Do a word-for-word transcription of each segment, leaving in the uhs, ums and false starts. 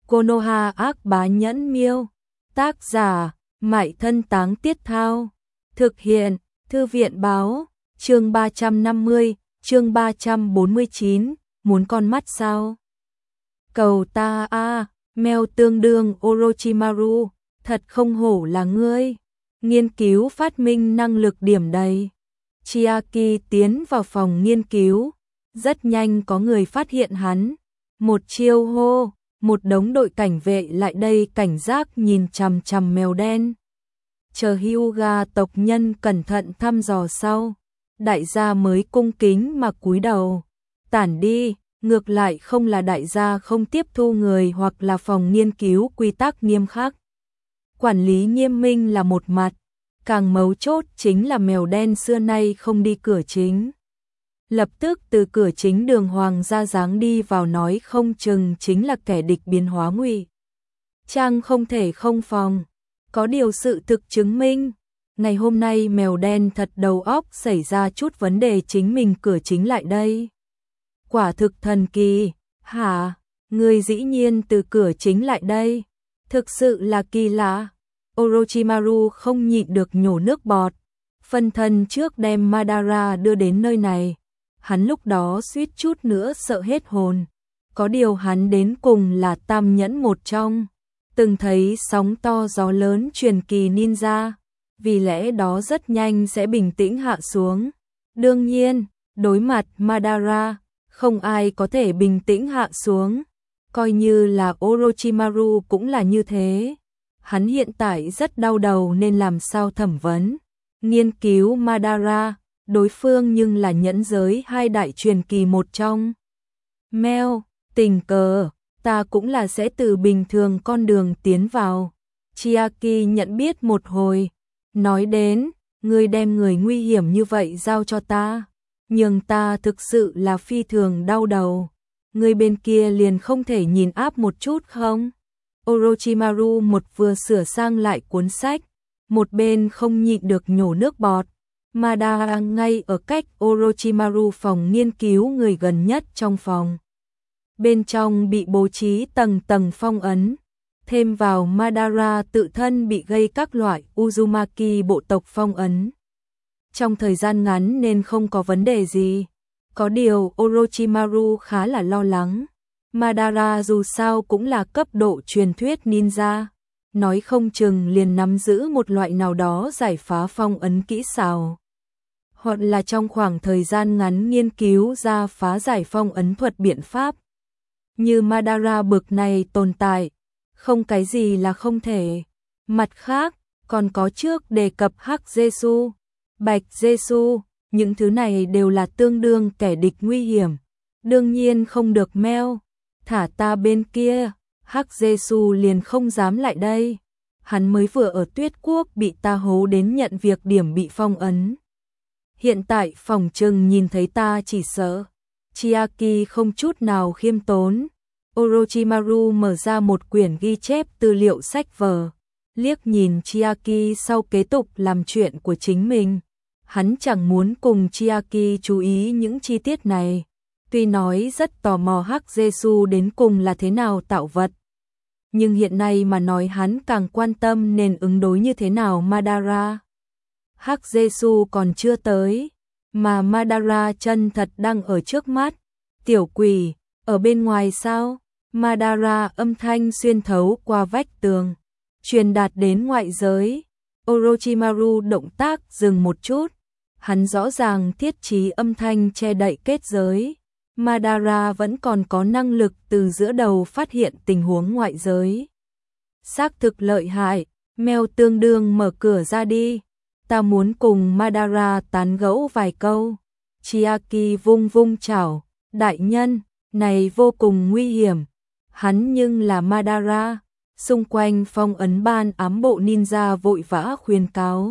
Konoha ác bá nhẫn miêu. Tác giả, Mại Thân Táng Tiết Thao. Thực hiện, Thư viện báo, chương ba trăm năm mươi, chương ba trăm bốn mươi chín, muốn con mắt sao? Cầu ta a, à, mèo tương đương Orochimaru, thật không hổ là ngươi. Nghiên cứu phát minh năng lực điểm đầy. Chiaki tiến vào phòng nghiên cứu, rất nhanh có người phát hiện hắn. Một chiêu hô, một đống đội cảnh vệ lại đây cảnh giác nhìn chằm chằm mèo đen. Chờ Hyuga tộc nhân cẩn thận thăm dò sau, đại gia mới cung kính mà cúi đầu. Tản đi, ngược lại không là đại gia không tiếp thu người hoặc là phòng nghiên cứu quy tắc nghiêm khắc. Quản lý nghiêm minh là một mặt, càng mấu chốt chính là mèo đen xưa nay không đi cửa chính. Lập tức từ cửa chính đường hoàng ra dáng đi vào nói không chừng chính là kẻ địch biến hóa ngụy trang không thể không phòng. Có điều sự thực chứng minh, ngày hôm nay mèo đen thật đầu óc xảy ra chút vấn đề chính mình cửa chính lại đây. Quả thực thần kỳ, hả? Người dĩ nhiên từ cửa chính lại đây. Thực sự là kỳ lạ. Orochimaru không nhịn được nhổ nước bọt. Phân thân trước đem Madara đưa đến nơi này. Hắn lúc đó suýt chút nữa sợ hết hồn. Có điều hắn đến cùng là tam nhẫn một trong. Từng thấy sóng to gió lớn truyền kỳ ninja. Vì lẽ đó rất nhanh sẽ bình tĩnh hạ xuống. Đương nhiên, đối mặt Madara, không ai có thể bình tĩnh hạ xuống. Coi như là Orochimaru cũng là như thế. Hắn hiện tại rất đau đầu nên làm sao thẩm vấn. Nghiên cứu Madara, đối phương nhưng là nhẫn giới hai đại truyền kỳ một trong. Mèo, tình cờ, ta cũng là sẽ từ bình thường con đường tiến vào. Chiaki nhận biết một hồi, nói đến, ngươi đem người nguy hiểm như vậy giao cho ta, nhưng ta thực sự là phi thường đau đầu. Ngươi bên kia liền không thể nhìn áp một chút không? Orochimaru một vừa sửa sang lại cuốn sách, một bên không nhịn được nhổ nước bọt. Madara ngay ở cách Orochimaru phòng nghiên cứu người gần nhất trong phòng. Bên trong bị bố trí tầng tầng phong ấn, thêm vào Madara tự thân bị gây các loại Uzumaki bộ tộc phong ấn. Trong thời gian ngắn nên không có vấn đề gì. Có điều Orochimaru khá là lo lắng. Madara dù sao cũng là cấp độ truyền thuyết ninja, nói không chừng liền nắm giữ một loại nào đó giải phá phong ấn kỹ xảo. Hoặc là trong khoảng thời gian ngắn nghiên cứu ra phá giải phong ấn thuật biện pháp. Như Madara bực này tồn tại, không cái gì là không thể. Mặt khác, còn có trước đề cập Hắc Jesu, Bạch Jesu, những thứ này đều là tương đương kẻ địch nguy hiểm. Đương nhiên không được meo, thả ta bên kia, Hắc Jesu liền không dám lại đây. Hắn mới vừa ở Tuyết Quốc bị ta hố đến nhận việc điểm bị phong ấn. Hiện tại phòng trừng nhìn thấy ta chỉ sợ. Chiaki không chút nào khiêm tốn. Orochimaru mở ra một quyển ghi chép tư liệu sách vở, liếc nhìn Chiaki sau kế tục làm chuyện của chính mình. Hắn chẳng muốn cùng Chiaki chú ý những chi tiết này. Tuy nói rất tò mò Hắc Jesu đến cùng là thế nào tạo vật, nhưng hiện nay mà nói hắn càng quan tâm nên ứng đối như thế nào Madara. Hắc Jesu còn chưa tới, mà Madara chân thật đang ở trước mắt. Tiểu quỷ, ở bên ngoài sao? Madara âm thanh xuyên thấu qua vách tường, truyền đạt đến ngoại giới. Orochimaru động tác dừng một chút, hắn rõ ràng thiết trí âm thanh che đậy kết giới. Madara vẫn còn có năng lực từ giữa đầu phát hiện tình huống ngoại giới. Xác thực lợi hại, mèo tương đương mở cửa ra đi. Ta muốn cùng Madara tán gẫu vài câu. Chiaki vung vung chảo, đại nhân, này vô cùng nguy hiểm. Hắn nhưng là Madara. Xung quanh phong ấn ban ám bộ ninja vội vã khuyên cáo.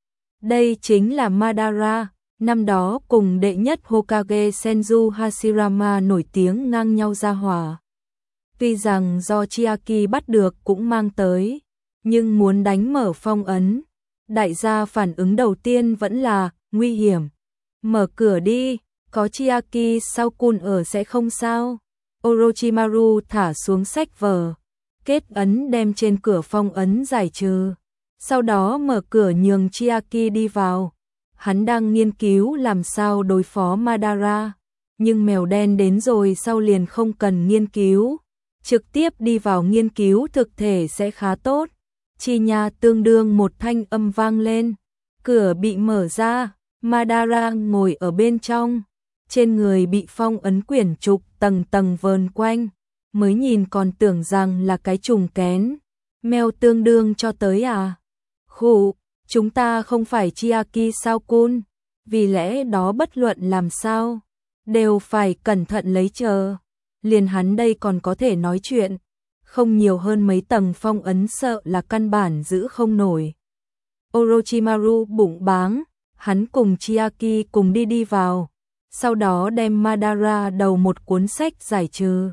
Đây chính là Madara, năm đó cùng đệ nhất Hokage Senju Hashirama nổi tiếng ngang nhau ra hỏa. Tuy rằng do Chiaki bắt được cũng mang tới, nhưng muốn đánh mở phong ấn, đại gia phản ứng đầu tiên vẫn là nguy hiểm. Mở cửa đi, có Chiaki sau cun ở sẽ không sao. Orochimaru thả xuống sách vở, kết ấn đem trên cửa phong ấn giải trừ. Sau đó mở cửa nhường Chiaki đi vào. Hắn đang nghiên cứu làm sao đối phó Madara, nhưng mèo đen đến rồi sau liền không cần nghiên cứu, trực tiếp đi vào nghiên cứu thực thể sẽ khá tốt. Chi nha tương đương một thanh âm vang lên, cửa bị mở ra, Madara ngồi ở bên trong, trên người bị phong ấn quyển trục tầng tầng vờn quanh, mới nhìn còn tưởng rằng là cái trùng kén. Mèo tương đương cho tới à? Khụ, chúng ta không phải Chiaki sao cun, vì lẽ đó bất luận làm sao, đều phải cẩn thận lấy chờ. Liền hắn đây còn có thể nói chuyện, không nhiều hơn mấy tầng phong ấn sợ là căn bản giữ không nổi. Orochimaru bụng báng, hắn cùng Chiaki cùng đi đi vào, sau đó đem Madara đầu một cuốn sách giải trừ.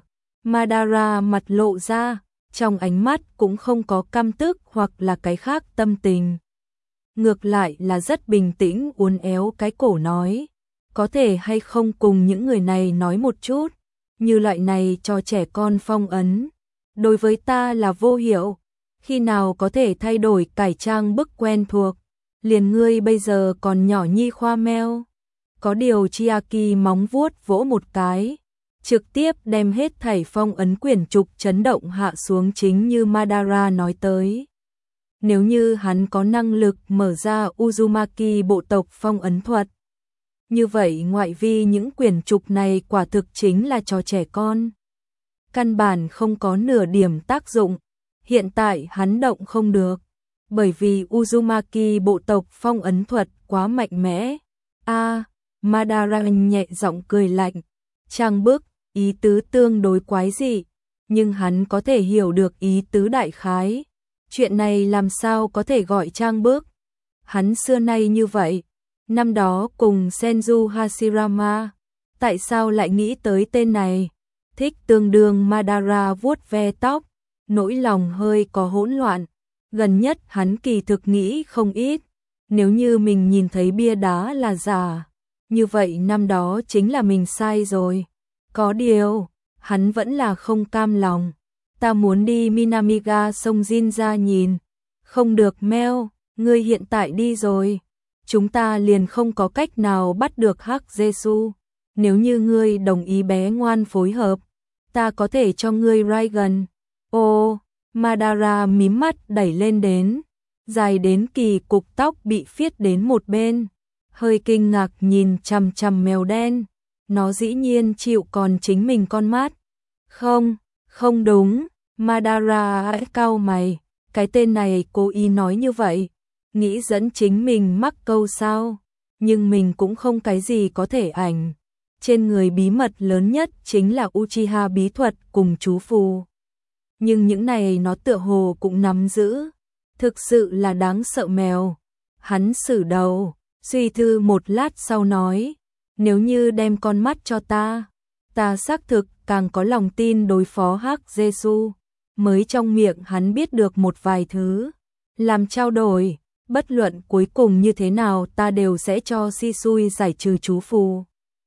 Madara mặt lộ ra, trong ánh mắt cũng không có căm tức hoặc là cái khác tâm tình. Ngược lại là rất bình tĩnh uốn éo cái cổ nói, có thể hay không cùng những người này nói một chút, như loại này cho trẻ con phong ấn. Đối với ta là vô hiệu, khi nào có thể thay đổi cải trang bức quen thuộc, liền ngươi bây giờ còn nhỏ nhi khoa meo. Có điều Chiaki móng vuốt vỗ một cái, trực tiếp đem hết thảy phong ấn quyển trục chấn động hạ xuống chính như Madara nói tới. Nếu như hắn có năng lực mở ra Uzumaki bộ tộc phong ấn thuật, như vậy ngoại vi những quyển trục này quả thực chính là trò trẻ con. Căn bản không có nửa điểm tác dụng, hiện tại hắn động không được, bởi vì Uzumaki bộ tộc phong ấn thuật quá mạnh mẽ. A, à, Madara nhẹ giọng cười lạnh, trang bức, ý tứ tương đối quái dị, nhưng hắn có thể hiểu được ý tứ đại khái. Chuyện này làm sao có thể gọi trang bức? Hắn xưa nay như vậy, năm đó cùng Senju Hashirama, tại sao lại nghĩ tới tên này? Thích tương đương Madara vuốt ve tóc, nỗi lòng hơi có hỗn loạn. Gần nhất hắn kỳ thực nghĩ không ít, nếu như mình nhìn thấy bia đá là giả, như vậy năm đó chính là mình sai rồi. Có điều, hắn vẫn là không cam lòng. Ta muốn đi Minamiga sông Jinja nhìn. Không được Meo, ngươi hiện tại đi rồi. Chúng ta liền không có cách nào bắt được Hắc Jesu. Nếu như ngươi đồng ý bé ngoan phối hợp, ta có thể cho ngươi Raigan. Ô, Madara mím mắt đẩy lên đến, dài đến kỳ cục tóc bị phiết đến một bên, hơi kinh ngạc nhìn chằm chằm mèo đen. Nó dĩ nhiên chịu còn chính mình con mắt. Không, không đúng, Madara cau mày, cái tên này cố ý nói như vậy, nghĩ dẫn chính mình mắc câu sao, nhưng mình cũng không cái gì có thể ảnh. Trên người bí mật lớn nhất chính là Uchiha bí thuật cùng chú phù. Nhưng những này nó tựa hồ cũng nắm giữ, thực sự là đáng sợ mèo. Hắn sử đầu, suy thư một lát sau nói, nếu như đem con mắt cho ta, ta xác thực càng có lòng tin đối phó Hắc Jesu. Mới trong miệng hắn biết được một vài thứ, làm trao đổi, bất luận cuối cùng như thế nào ta đều sẽ cho Shisui giải trừ chú phù.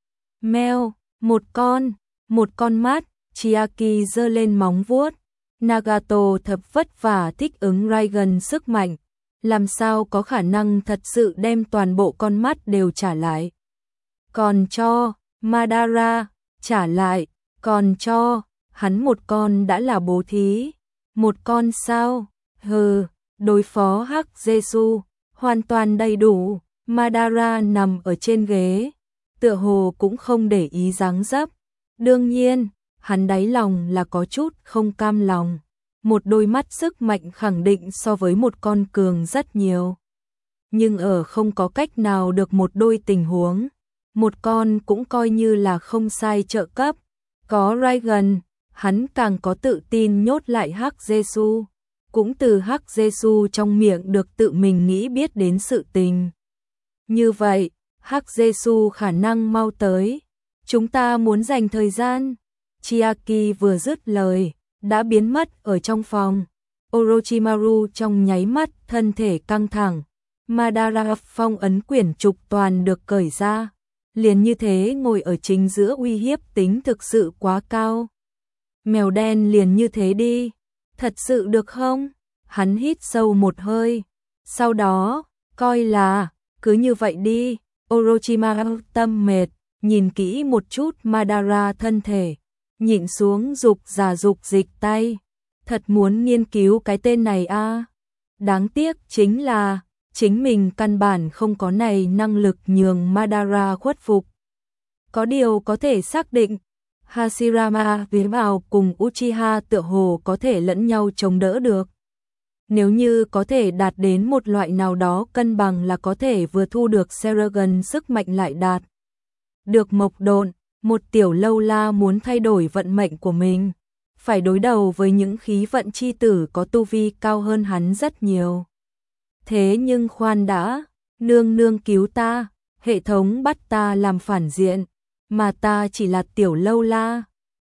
Mèo, một con, một con mắt, Chiaki giơ lên móng vuốt. Nagato thập vất vả thích ứng Raigan sức mạnh, làm sao có khả năng thật sự đem toàn bộ con mắt đều trả lại. Còn cho, Madara, trả lại, còn cho, hắn một con đã là bố thí. Một con sao? Hừ, đối phó Hắc Jesu, hoàn toàn đầy đủ. Madara nằm ở trên ghế, tựa hồ cũng không để ý dáng dấp. Đương nhiên, hắn đáy lòng là có chút không cam lòng. Một đôi mắt sức mạnh khẳng định so với một con cường rất nhiều. Nhưng ở không có cách nào được một đôi tình huống, một con cũng coi như là không sai trợ cấp. Có Raigan, hắn càng có tự tin nhốt lại Hắc Jesu, cũng từ Hắc Jesu trong miệng được tự mình nghĩ biết đến sự tình. Như vậy, Hắc Jesu khả năng mau tới. Chúng ta muốn dành thời gian. Chiaki vừa dứt lời, đã biến mất ở trong phòng. Orochimaru trong nháy mắt thân thể căng thẳng. Madara phong ấn quyển trục toàn được cởi ra. Liền như thế ngồi ở chính giữa uy hiếp tính thực sự quá cao. Mèo đen liền như thế đi. Thật sự được không? Hắn hít sâu một hơi. Sau đó, coi là, cứ như vậy đi. Orochimaru tâm mệt, nhìn kỹ một chút Madara thân thể, nhịn xuống dục giả dục dịch tay. Thật muốn nghiên cứu cái tên này a. À. Đáng tiếc chính là, chính mình căn bản không có này năng lực nhường Madara khuất phục. Có điều có thể xác định, Hashirama với vào cùng Uchiha tựa hồ có thể lẫn nhau chống đỡ được. Nếu như có thể đạt đến một loại nào đó cân bằng là có thể vừa thu được Sharingan sức mạnh lại đạt được Mộc Độn, một tiểu lâu la muốn thay đổi vận mệnh của mình, phải đối đầu với những khí vận chi tử có tu vi cao hơn hắn rất nhiều. Thế nhưng khoan đã, nương nương cứu ta, hệ thống bắt ta làm phản diện, mà ta chỉ là tiểu lâu la.